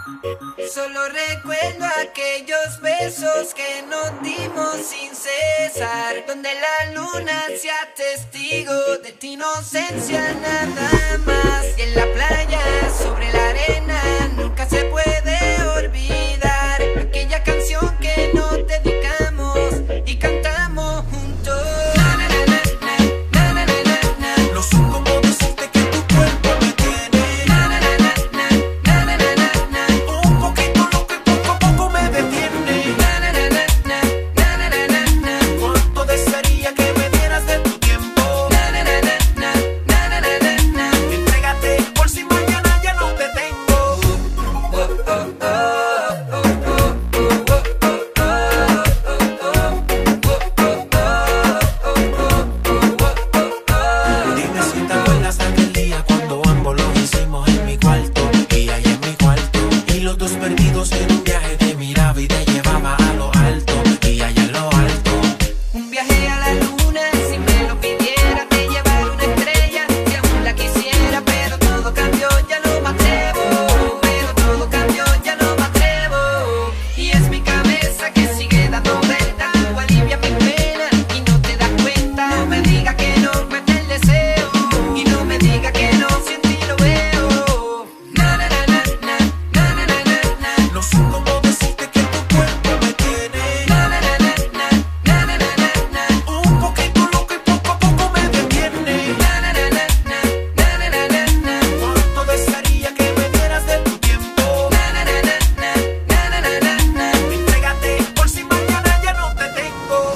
Solo recuerdo aquellos besos que nos dimos sin cesar, donde la luna sea testigo de tu inocencia nada más. Y en la playa, sobre la arena, nunca se puede olvidar aquella canción que nos dedicamos y cantamos juntos. No sé cómo decirte que tu cuerpo me tiene un poquito loco y poco a poco me detiene. ¿Cuánto desearía que me dieras de tu tiempo? Entrégate por si mañana ya no te tengo. Dime si te acuerdas de aquel día cuando ambos lo hicimos en mi cuarto y ahí en mi cuarto, y los dos perdidos en un viaje. Te miraba y te llevaba a lo alto y allá en lo alto. Un viaje a la luna, si me lo pidiera, te llevar una estrella, si aún la quisiera, pero todo cambió, ya no me atrevo. Pero todo cambió, ya no me atrevo. Y es mi cabeza que sigue dando vueltas, tú alivias mi pena y no te das cuenta. No me digas que no, mete el deseo, y no me digas que no, si en ti lo veo. No sé cómo decirte que tu cuerpo me tiene un poquito loco y poco a poco me detiene. ¿Cuánto desearía que me dieras de tu tiempo? Entrégate por si mañana ya no te tengo.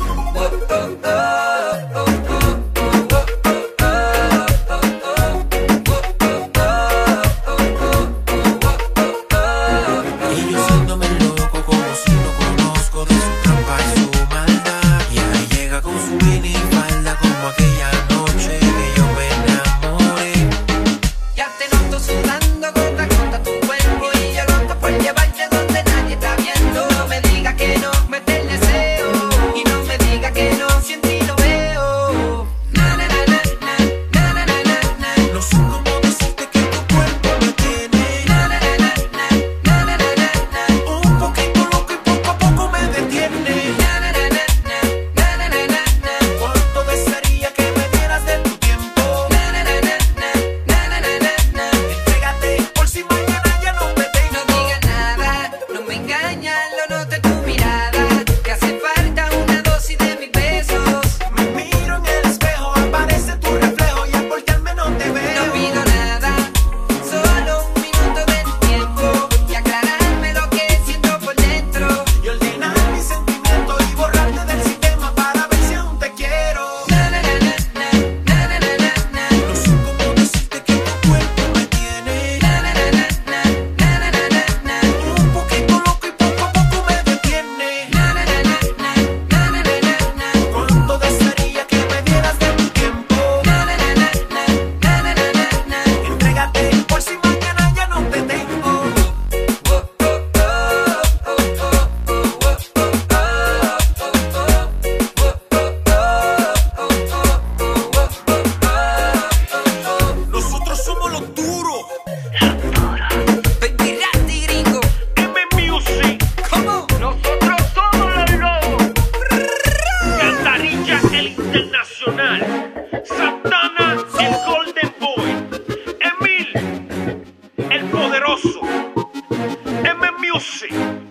Y yo haciéndome loco como si no conozco de su trampa y su maldad. Y ahí llega con su mini falda como aquella noche que yo me enamoré. Ya te noto sudando gota a gota tu cuerpo, y yo loco por llevarte donde nadie está viendo. No me digas que no, mete el deseo, y no me digas que no, si en ti lo veo. No sé cómo decirte que tu cuerpo me tiene un poquito loco y poco a poco me detiene. ¿Cuánto desearía que me dieras de tu tiempo? Entrégate por si mañana ya no te No tengo. digas nada, no me engañas, lo noto en tu mirada, que hace falta una dosis de mis besos. Me miro en el espejo, aparece tu reflejo y al voltearme no te No veo. pido nada, solo un minuto de tu tiempo y aclararme lo que siento por dentro. Y ordenar mis sentimientos y borrarte del sistema para ver si aún te quiero. No sé cómo decirte que tu cuerpo me tiene un poquito loco y poco a poco me detiene. ¿Cuánto desearía que me dieras de tu tiempo? Entrégate por si mañana ya no te tengo. Nosotros somos los duros. Baby Ratty gringo, M-Music, ¿cómo? nosotros somos los lobos. Cantarilla el internacional, Santana el Golden Boy, Emil el poderoso, M-Music.